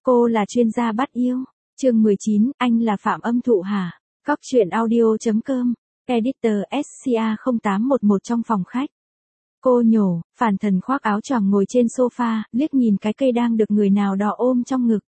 Cô là chuyên gia bắt yêu. Chương 19, anh là Phạm Âm Thụ hả? Cóc truyện audio.com. Editor SCA0811 trong phòng khách. Cô nhổ, Phản Thần khoác áo choàng ngồi trên sofa, liếc nhìn cái cây đang được người nào đó ôm trong ngực.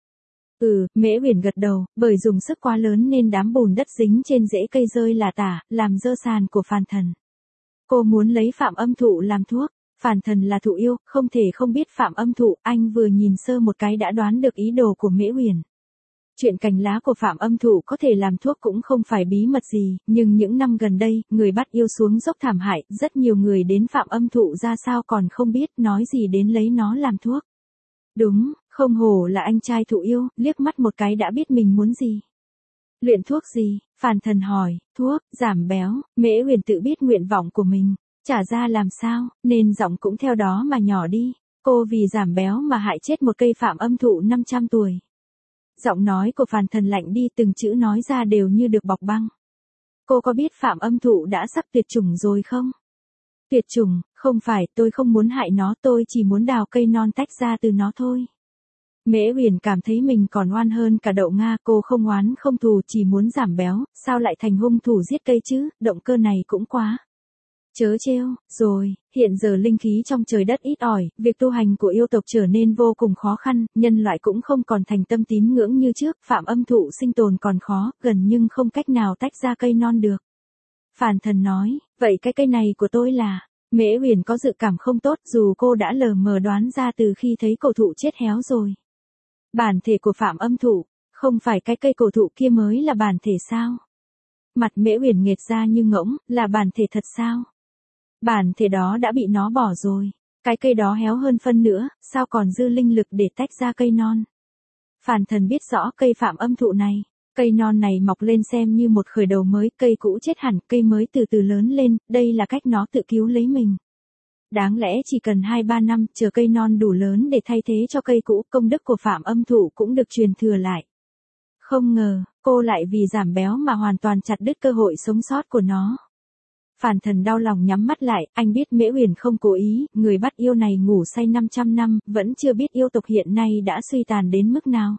Mễ Uyển gật đầu, bởi dùng sức quá lớn nên đám bùn đất dính trên rễ cây rơi lả tả, làm dơ sàn của Phản Thần. Cô muốn lấy Phạm Âm Thụ làm thuốc. Phản Thần là thụ yêu, không thể không biết Phạm Âm Thụ, anh vừa nhìn sơ một cái đã đoán được ý đồ của Mễ Uyển. Chuyện cành lá của Phạm Âm Thụ có thể làm thuốc cũng không phải bí mật gì, nhưng những năm gần đây, người bắt yêu xuống dốc thảm hại, rất nhiều người đến Phạm Âm Thụ ra sao còn không biết, nói gì đến lấy nó làm thuốc. Đúng, không hổ là anh trai thụ yêu, liếc mắt một cái đã biết mình muốn gì. Luyện thuốc gì? Phản Thần hỏi. Thuốc, giảm béo. Mễ Uyển tự biết nguyện vọng của mình. Trả ra làm sao, nên giọng cũng theo đó mà nhỏ đi. Cô vì giảm béo mà hại chết một cây Phạm Âm Thụ 500 tuổi. Giọng nói của Phản Thần lạnh đi, từng chữ nói ra đều như được bọc băng. Cô có biết Phạm Âm Thụ đã sắp tuyệt chủng rồi không? Tuyệt chủng, không phải, tôi không muốn hại nó, tôi chỉ muốn đào cây non tách ra từ nó thôi. Mễ Uyển cảm thấy mình còn oan hơn cả đậu Nga, cô không oán không thù, chỉ muốn giảm béo, sao lại thành hung thủ giết cây chứ, động cơ này cũng quá. Chớ trêu, rồi, hiện giờ linh khí trong trời đất ít ỏi, việc tu hành của yêu tộc trở nên vô cùng khó khăn, nhân loại cũng không còn thành tâm tín ngưỡng như trước, Phạm Âm Thụ sinh tồn còn khó, gần nhưng không cách nào tách ra cây non được. Phản Thần nói, vậy cái cây này của tôi là... Mễ Uyển có dự cảm không tốt, dù cô đã lờ mờ đoán ra từ khi thấy cổ thụ chết héo rồi. Bản thể của Phạm Âm Thụ, không phải cái cây cổ thụ kia mới là bản thể sao? Mặt Mễ Uyển nghệt ra như ngỗng, là bản thể thật sao? Bản thể đó đã bị nó bỏ rồi. Cái cây đó héo hơn phân nữa, sao còn dư linh lực để tách ra cây non? Phản Thần biết rõ cây Phạm Âm Thụ này. Cây non này mọc lên xem như một khởi đầu mới, cây cũ chết hẳn, cây mới từ từ lớn lên, đây là cách nó tự cứu lấy mình. Đáng lẽ chỉ cần 2-3 năm, chờ cây non đủ lớn để thay thế cho cây cũ, công đức của Phạm Âm Thụ cũng được truyền thừa lại. Không ngờ, cô lại vì giảm béo mà hoàn toàn chặt đứt cơ hội sống sót của nó. Phản Thần đau lòng nhắm mắt lại, anh biết Mễ Uyển không cố ý, người bắt yêu này ngủ say 500 năm, vẫn chưa biết yêu tộc hiện nay đã suy tàn đến mức nào.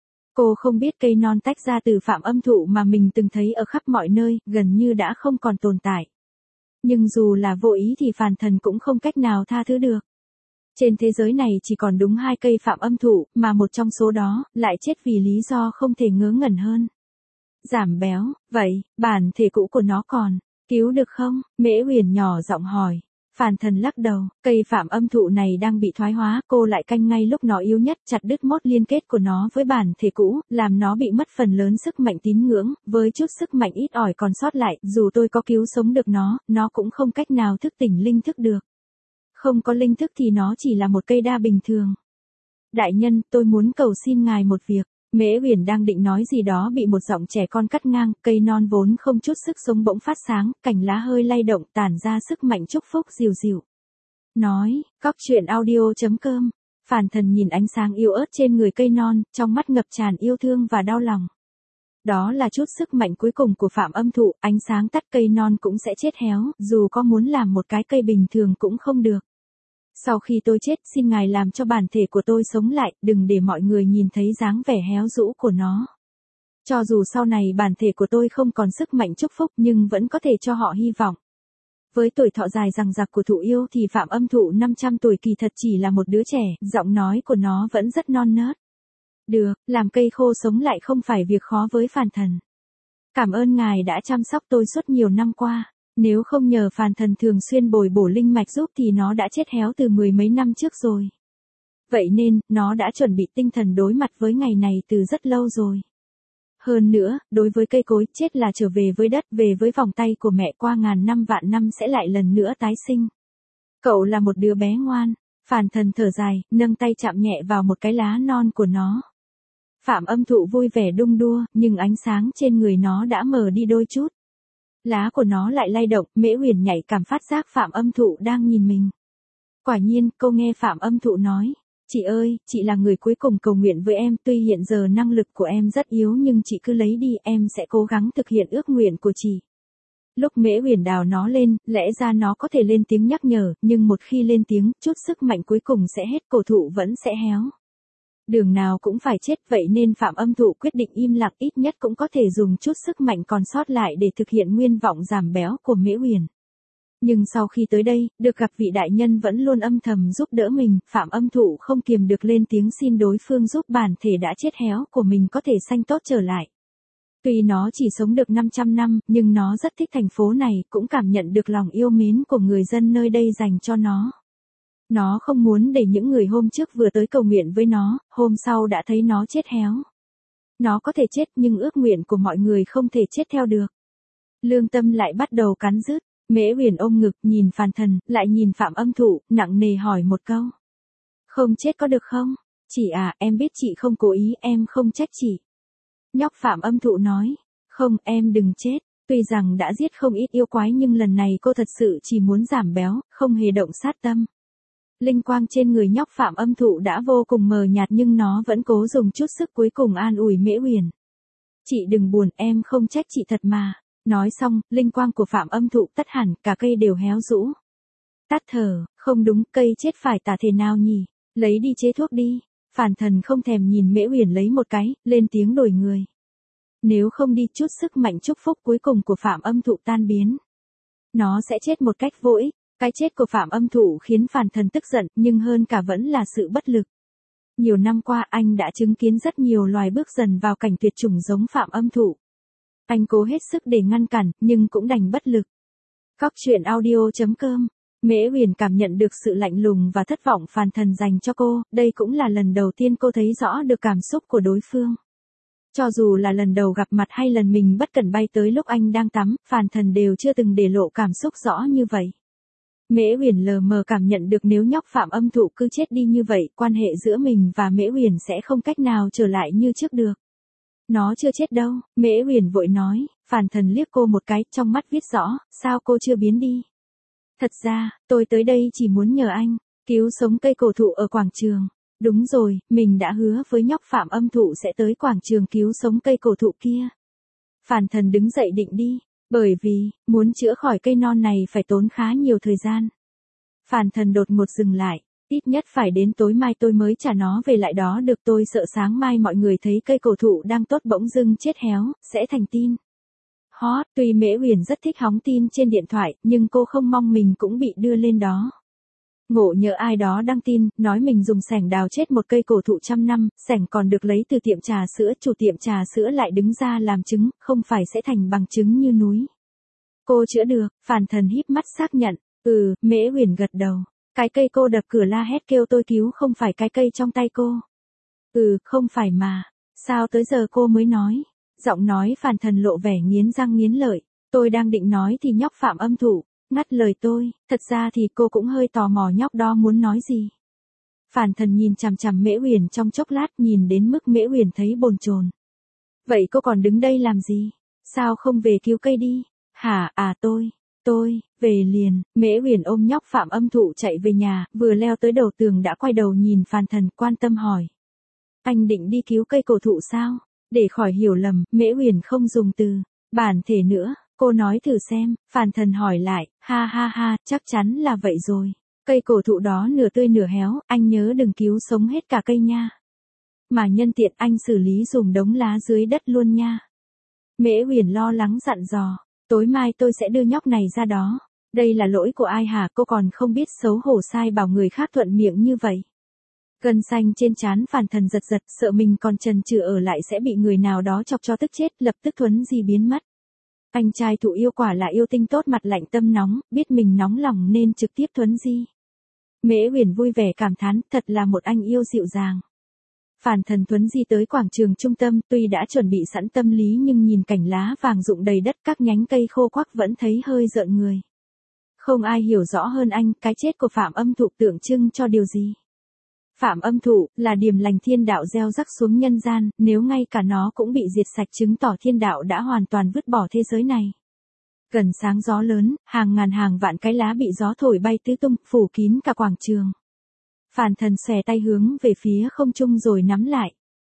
Cô không biết cây non tách ra từ Phạm Âm Thụ mà mình từng thấy ở khắp mọi nơi, gần như đã không còn tồn tại. Nhưng dù là vô ý thì Phản Thần cũng không cách nào tha thứ được. Trên thế giới này chỉ còn đúng 2 cây Phạm Âm Thụ, mà một trong số đó, lại chết vì lý do không thể ngớ ngẩn hơn. Giảm béo, vậy, bản thể cũ của nó còn, cứu được không? Mễ Uyển nhỏ giọng hỏi. Phản Thần lắc đầu, cây Phạm Âm Thụ này đang bị thoái hóa, cô lại canh ngay lúc nó yếu nhất, chặt đứt mốt liên kết của nó với bản thể cũ, làm nó bị mất phần lớn sức mạnh tín ngưỡng, với chút sức mạnh ít ỏi còn sót lại, dù tôi có cứu sống được nó cũng không cách nào thức tỉnh linh thức được. Không có linh thức thì nó chỉ là một cây đa bình thường. Đại nhân, tôi muốn cầu xin ngài một việc. Mễ Uyển đang định nói gì đó bị một giọng trẻ con cắt ngang, cây non vốn không chút sức sống bỗng phát sáng, cành lá hơi lay động tản ra sức mạnh chúc phúc dịu dịu. Nói, cóc truyện audio.com. Phản Thần nhìn ánh sáng yếu ớt trên người cây non, trong mắt ngập tràn yêu thương và đau lòng. Đó là chút sức mạnh cuối cùng của Phạm Âm Thụ, ánh sáng tắt cây non cũng sẽ chết héo, dù có muốn làm một cái cây bình thường cũng không được. Sau khi tôi chết, xin ngài làm cho bản thể của tôi sống lại, đừng để mọi người nhìn thấy dáng vẻ héo rũ của nó. Cho dù sau này bản thể của tôi không còn sức mạnh chúc phúc nhưng vẫn có thể cho họ hy vọng. Với tuổi thọ dài dằng dặc của thụ yêu thì Phạm Âm Thụ 500 tuổi kỳ thật chỉ là một đứa trẻ, giọng nói của nó vẫn rất non nớt. Được, làm cây khô sống lại không phải việc khó với Phản Thần. Cảm ơn ngài đã chăm sóc tôi suốt nhiều năm qua. Nếu không nhờ Phản Thần thường xuyên bồi bổ linh mạch giúp thì nó đã chết héo từ 10 mấy năm trước rồi. Vậy nên, nó đã chuẩn bị tinh thần đối mặt với ngày này từ rất lâu rồi. Hơn nữa, đối với cây cối, chết là trở về với đất, về với vòng tay của mẹ, qua ngàn năm vạn năm sẽ lại lần nữa tái sinh. Cậu là một đứa bé ngoan. Phản Thần thở dài, nâng tay chạm nhẹ vào một cái lá non của nó. Phạm Âm Thụ vui vẻ đung đua, nhưng ánh sáng trên người nó đã mờ đi đôi chút. Lá của nó lại lay động, Mễ Uyển nhạy cảm phát giác Phạm Âm Thụ đang nhìn mình. Quả nhiên, cô nghe Phạm Âm Thụ nói, chị ơi, chị là người cuối cùng cầu nguyện với em, tuy hiện giờ năng lực của em rất yếu nhưng chị cứ lấy đi, em sẽ cố gắng thực hiện ước nguyện của chị. Lúc Mễ Uyển đào nó lên, lẽ ra nó có thể lên tiếng nhắc nhở, nhưng một khi lên tiếng, chút sức mạnh cuối cùng sẽ hết, cổ thụ vẫn sẽ héo. Đường nào cũng phải chết, vậy nên Phạm Âm Thụ quyết định im lặng, ít nhất cũng có thể dùng chút sức mạnh còn sót lại để thực hiện nguyên vọng giảm béo của Mễ Uyển. Nhưng sau khi tới đây, được gặp vị đại nhân vẫn luôn âm thầm giúp đỡ mình, Phạm Âm Thụ không kiềm được lên tiếng xin đối phương giúp bản thể đã chết héo của mình có thể sanh tốt trở lại. Tuy nó chỉ sống được 500 năm, nhưng nó rất thích thành phố này, cũng cảm nhận được lòng yêu mến của người dân nơi đây dành cho nó. Nó không muốn để những người hôm trước vừa tới cầu nguyện với nó, hôm sau đã thấy nó chết héo. Nó có thể chết nhưng ước nguyện của mọi người không thể chết theo được. Lương tâm lại bắt đầu cắn rứt. Mễ Uyển ôm ngực, nhìn Phàn Thần, lại nhìn Phạm Âm Thụ, nặng nề hỏi một câu. Không chết có được không? Chị à, em biết chị không cố ý, em không trách chị. Nhóc Phạm Âm Thụ nói. Không, em đừng chết. Tuy rằng đã giết không ít yêu quái nhưng lần này cô thật sự chỉ muốn giảm béo, không hề động sát tâm. Linh quang trên người nhóc Phạm Âm Thụ đã vô cùng mờ nhạt nhưng nó vẫn cố dùng chút sức cuối cùng an ủi Mễ Uyển. Chị đừng buồn, em không trách chị thật mà. Nói xong, linh quang của Phạm Âm Thụ tắt hẳn, cả cây đều héo rũ. Tắt thở, không đúng, cây chết phải tả thể nào nhỉ? Lấy đi chế thuốc đi. Phàn Thần không thèm nhìn Mễ Uyển lấy một cái, lên tiếng đổi người. Nếu không đi, chút sức mạnh chúc phúc cuối cùng của Phạm Âm Thụ tan biến. Nó sẽ chết một cách vô ích. Cái chết của Phạm Âm Thụ khiến Phàn Thần tức giận, nhưng hơn cả vẫn là sự bất lực. Nhiều năm qua anh đã chứng kiến rất nhiều loài bước dần vào cảnh tuyệt chủng giống Phạm Âm Thụ. Anh cố hết sức để ngăn cản, nhưng cũng đành bất lực. Góc truyện audio.com. Mễ Uyển cảm nhận được sự lạnh lùng và thất vọng Phàn Thần dành cho cô, đây cũng là lần đầu tiên cô thấy rõ được cảm xúc của đối phương. Cho dù là lần đầu gặp mặt hay lần mình bất cẩn bay tới lúc anh đang tắm, Phàn Thần đều chưa từng để lộ cảm xúc rõ như vậy. Mễ Uyển lờ mờ cảm nhận được nếu nhóc Phạm Âm Thụ cứ chết đi như vậy, quan hệ giữa mình và Mễ Uyển sẽ không cách nào trở lại như trước được. Nó chưa chết đâu, Mễ Uyển vội nói. Phàn Thần liếc cô một cái, trong mắt viết rõ, sao cô chưa biến đi. Thật ra, tôi tới đây chỉ muốn nhờ anh, cứu sống cây cổ thụ ở quảng trường. Đúng rồi, mình đã hứa với nhóc Phạm Âm Thụ sẽ tới quảng trường cứu sống cây cổ thụ kia. Phàn Thần đứng dậy định đi, bởi vì, muốn chữa khỏi cây non này phải tốn khá nhiều thời gian. Phàn Thần đột ngột dừng lại. Ít nhất phải đến tối mai tôi mới trả nó về lại đó được, tôi sợ sáng mai mọi người thấy cây cổ thụ đang tốt bỗng dưng chết héo, sẽ thành tin. Hot, tuy Mễ Uyển rất thích hóng tin trên điện thoại, nhưng cô không mong mình cũng bị đưa lên đó. Ngộ nhỡ ai đó đăng tin, nói mình dùng xẻng đào chết một cây cổ thụ 100 năm, xẻng còn được lấy từ tiệm trà sữa, chủ tiệm trà sữa lại đứng ra làm chứng, không phải sẽ thành bằng chứng như núi. Cô chữa được, Phàn Thần híp mắt xác nhận, Mễ Uyển gật đầu. Cái cây cô đập cửa la hét kêu tôi cứu không phải cái cây trong tay cô. Không phải mà. Sao tới giờ cô mới nói? Giọng nói Phàn Thần lộ vẻ nghiến răng nghiến lợi. Tôi đang định nói thì nhóc Phạm Âm Thụ ngắt lời tôi. Thật ra thì cô cũng hơi tò mò nhóc đó muốn nói gì. Phàn Thần nhìn chằm chằm Mễ Uyển trong chốc lát, nhìn đến mức Mễ Uyển thấy bồn chồn. Vậy cô còn đứng đây làm gì? Sao không về cứu cây đi? Hả, tôi, về liền. Mễ Uyển ôm nhóc Phạm Âm Thụ chạy về nhà, vừa leo tới đầu tường đã quay đầu nhìn Phàn Thần, quan tâm hỏi. Anh định đi cứu cây cổ thụ sao? Để khỏi hiểu lầm, Mễ Uyển không dùng từ bản thể nữa, cô nói thử xem. Phàn Thần hỏi lại, ha, chắc chắn là vậy rồi. Cây cổ thụ đó nửa tươi nửa héo, anh nhớ đừng cứu sống hết cả cây nha. Mà nhân tiện anh xử lý dùm đống lá dưới đất luôn nha. Mễ Uyển lo lắng dặn dò. Tối mai tôi sẽ đưa nhóc này ra đó. Đây là lỗi của ai hả? Cô còn không biết xấu hổ sai bảo người khác thuận miệng như vậy. Gân xanh trên trán Phàn Thần giật, sợ mình còn chần chừ ở lại sẽ bị người nào đó chọc cho tức chết, lập tức thuấn di biến mất. Anh trai Thụ yêu quả là yêu tinh tốt, mặt lạnh tâm nóng, biết mình nóng lòng nên trực tiếp thuấn di. Mễ Uyển vui vẻ cảm thán, thật là một anh yêu dịu dàng. Phàn Thần thuấn di tới quảng trường trung tâm, tuy đã chuẩn bị sẵn tâm lý nhưng nhìn cảnh lá vàng rụng đầy đất, các nhánh cây khô quắc vẫn thấy hơi rợn người. Không ai hiểu rõ hơn anh, cái chết của Phạm Âm Thụ tượng trưng cho điều gì. Phạm Âm Thụ là điềm lành thiên đạo gieo rắc xuống nhân gian, nếu ngay cả nó cũng bị diệt sạch chứng tỏ thiên đạo đã hoàn toàn vứt bỏ thế giới này. Gần sáng gió lớn, hàng ngàn hàng vạn cái lá bị gió thổi bay tứ tung, phủ kín cả quảng trường. Phàn Thần xòe tay hướng về phía không trung rồi nắm lại.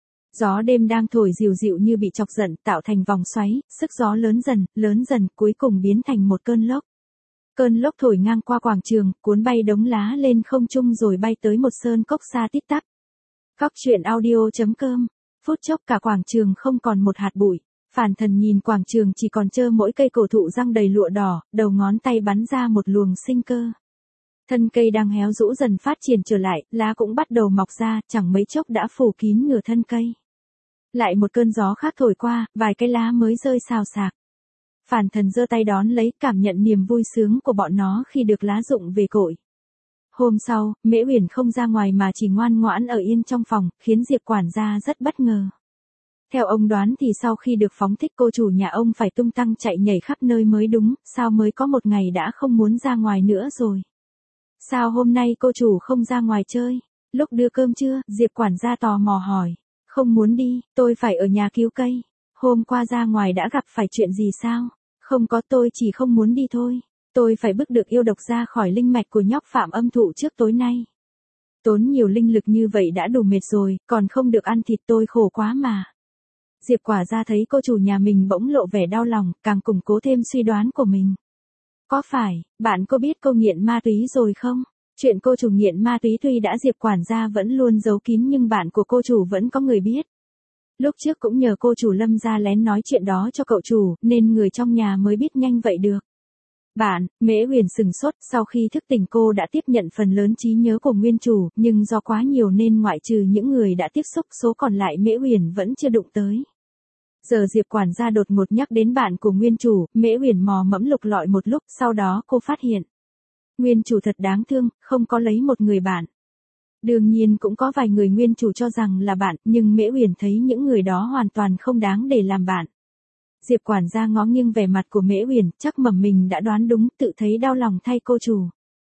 Gió đêm đang thổi dịu dịu như bị chọc giận, tạo thành vòng xoáy, sức gió lớn dần, cuối cùng biến thành một cơn lốc. Cơn lốc thổi ngang qua quảng trường, cuốn bay đống lá lên không trung rồi bay tới một sơn cốc xa tít tắp. Cóc truyện audio.com. Phút chốc cả quảng trường không còn một hạt bụi. Phản Thần nhìn quảng trường chỉ còn trơ mỗi cây cổ thụ răng đầy lụa đỏ, đầu ngón tay bắn ra một luồng sinh cơ. Thân cây đang héo rũ dần phát triển trở lại, lá cũng bắt đầu mọc ra, chẳng mấy chốc đã phủ kín nửa thân cây. Lại một cơn gió khác thổi qua, vài cái lá mới rơi xào xạc. Phản Thần giơ tay đón lấy, cảm nhận niềm vui sướng của bọn nó khi được lá rụng về cội. Hôm sau, Mễ Uyển không ra ngoài mà chỉ ngoan ngoãn ở yên trong phòng, khiến Diệp quản gia rất bất ngờ. Theo ông đoán thì sau khi được phóng thích cô chủ nhà ông phải tung tăng chạy nhảy khắp nơi mới đúng, sao mới có một ngày đã không muốn ra ngoài nữa rồi. Sao hôm nay cô chủ không ra ngoài chơi? Lúc đưa cơm trưa, Diệp quản gia tò mò hỏi. Không muốn đi, tôi phải ở nhà cứu cây. Hôm qua ra ngoài đã gặp phải chuyện gì sao? Không có, tôi chỉ không muốn đi thôi. Tôi phải bức được yêu độc ra khỏi linh mạch của nhóc Phạm Âm Thụ trước tối nay. Tốn nhiều linh lực như vậy đã đủ mệt rồi, còn không được ăn thịt, tôi khổ quá mà. Diệp quả ra thấy cô chủ nhà mình bỗng lộ vẻ đau lòng, càng củng cố thêm suy đoán của mình. Có phải, bạn có biết cô nghiện ma túy rồi không? Chuyện cô chủ nghiện ma túy tuy đã Diệp quản gia vẫn luôn giấu kín nhưng bạn của cô chủ vẫn có người biết. Lúc trước cũng nhờ cô chủ Lâm ra lén nói chuyện đó cho cậu chủ, nên người trong nhà mới biết nhanh vậy được. Bạn, Mễ Uyển sừng sốt, sau khi thức tỉnh cô đã tiếp nhận phần lớn trí nhớ của nguyên chủ, nhưng do quá nhiều nên ngoại trừ những người đã tiếp xúc, số còn lại Mễ Uyển vẫn chưa đụng tới. Giờ Diệp quản gia đột ngột nhắc đến bạn của nguyên chủ, Mễ Uyển mò mẫm lục lọi một lúc, sau đó cô phát hiện. Nguyên chủ thật đáng thương, không có lấy một người bạn. Đương nhiên cũng có vài người nguyên chủ cho rằng là bạn, nhưng Mễ Uyển thấy những người đó hoàn toàn không đáng để làm bạn. Diệp quản gia ngó nghiêng vẻ mặt của Mễ Uyển, chắc mẩm mình đã đoán đúng, tự thấy đau lòng thay cô chủ.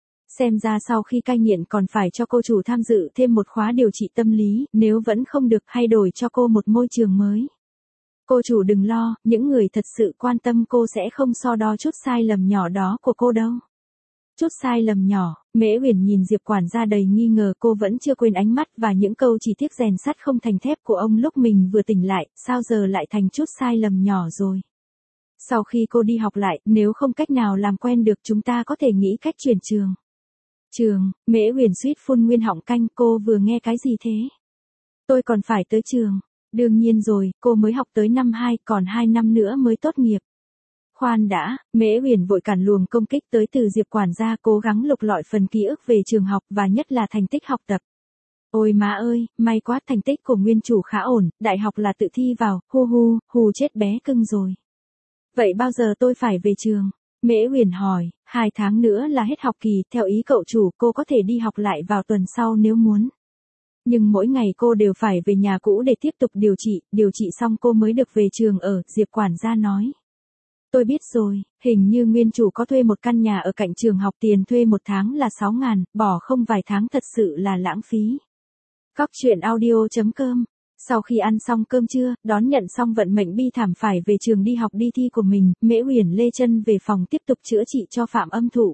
Xem ra sau khi cai nghiện còn phải cho cô chủ tham dự thêm một khóa điều trị tâm lý, nếu vẫn không được hay đổi cho cô một môi trường mới. Cô chủ đừng lo, những người thật sự quan tâm cô sẽ không so đo chút sai lầm nhỏ đó của cô đâu. Chút sai lầm nhỏ, Mễ Uyển nhìn Diệp quản gia đầy nghi ngờ, cô vẫn chưa quên ánh mắt và những câu chỉ tiếc rèn sắt không thành thép của ông lúc mình vừa tỉnh lại, sao giờ lại thành chút sai lầm nhỏ rồi. Sau khi cô đi học lại, nếu không cách nào làm quen được chúng ta có thể nghĩ cách chuyển trường. Trường, Mễ Uyển suýt phun nguyên họng canh, cô vừa nghe cái gì thế? Tôi còn phải tới trường. Đương nhiên rồi, cô mới học tới năm 2, còn 2 năm nữa mới tốt nghiệp. Khoan đã, Mễ Uyển vội cản luồng công kích tới từ Diệp quản gia, cố gắng lục lọi phần ký ức về trường học và nhất là thành tích học tập. Ôi má ơi, may quá, thành tích của nguyên chủ khá ổn, đại học là tự thi vào, hù chết bé cưng rồi. Vậy bao giờ tôi phải về trường? Mễ Uyển hỏi, 2 tháng nữa là hết học kỳ, theo ý cậu chủ cô có thể đi học lại vào tuần sau nếu muốn. Nhưng mỗi ngày cô đều phải về nhà cũ để tiếp tục điều trị xong cô mới được về trường ở, Diệp quản gia nói. Tôi biết rồi, hình như nguyên chủ có thuê một căn nhà ở cạnh trường học, tiền thuê một tháng là 6.000, bỏ không vài tháng thật sự là lãng phí. Cóc truyện audio.com. Sau khi ăn xong cơm trưa, đón nhận xong vận mệnh bi thảm phải về trường đi học đi thi của mình, Mễ Uyển lê chân về phòng tiếp tục chữa trị cho Phạm Âm Thụ.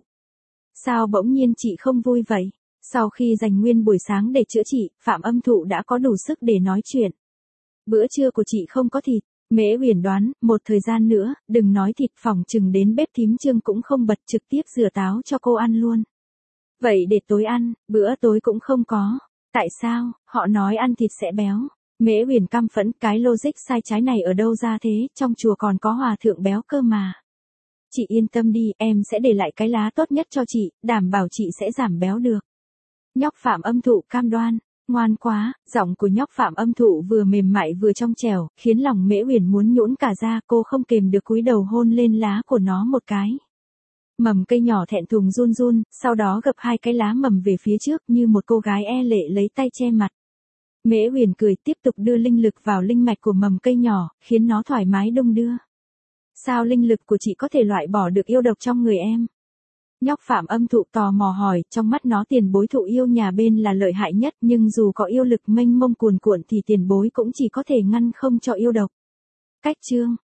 Sao bỗng nhiên chị không vui vậy? Sau khi dành nguyên buổi sáng để chữa trị, Phạm Âm Thụ đã có đủ sức để nói chuyện. Bữa trưa của chị không có thịt. Mễ Uyển đoán, một thời gian nữa, đừng nói thịt, phỏng chừng đến bếp thím Trương cũng không bật, trực tiếp rửa táo cho cô ăn luôn. Vậy để tối ăn, bữa tối cũng không có. Tại sao, họ nói ăn thịt sẽ béo. Mễ Uyển căm phẫn, cái logic sai trái này ở đâu ra thế, trong chùa còn có hòa thượng béo cơ mà. Chị yên tâm đi, em sẽ để lại cái lá tốt nhất cho chị, đảm bảo chị sẽ giảm béo được. Nhóc Phạm Âm Thụ cam đoan. Ngoan quá, giọng của nhóc Phạm Âm Thụ vừa mềm mại vừa trong trẻo, khiến lòng Mễ Uyển muốn nhũn cả ra, cô không kềm được cúi đầu hôn lên lá của nó một cái. Mầm cây nhỏ thẹn thùng run run, sau đó gập 2 cái lá mầm về phía trước như một cô gái e lệ lấy tay che mặt. Mễ Uyển cười, tiếp tục đưa linh lực vào linh mạch của mầm cây nhỏ, khiến nó thoải mái đung đưa. Sao linh lực của chị có thể loại bỏ được yêu độc trong người em? Nhóc Phạm Âm Thụ tò mò hỏi, trong mắt nó tiền bối thụ yêu nhà bên là lợi hại nhất, nhưng dù có yêu lực mênh mông cuồn cuộn thì tiền bối cũng chỉ có thể ngăn không cho yêu độc. Cách chương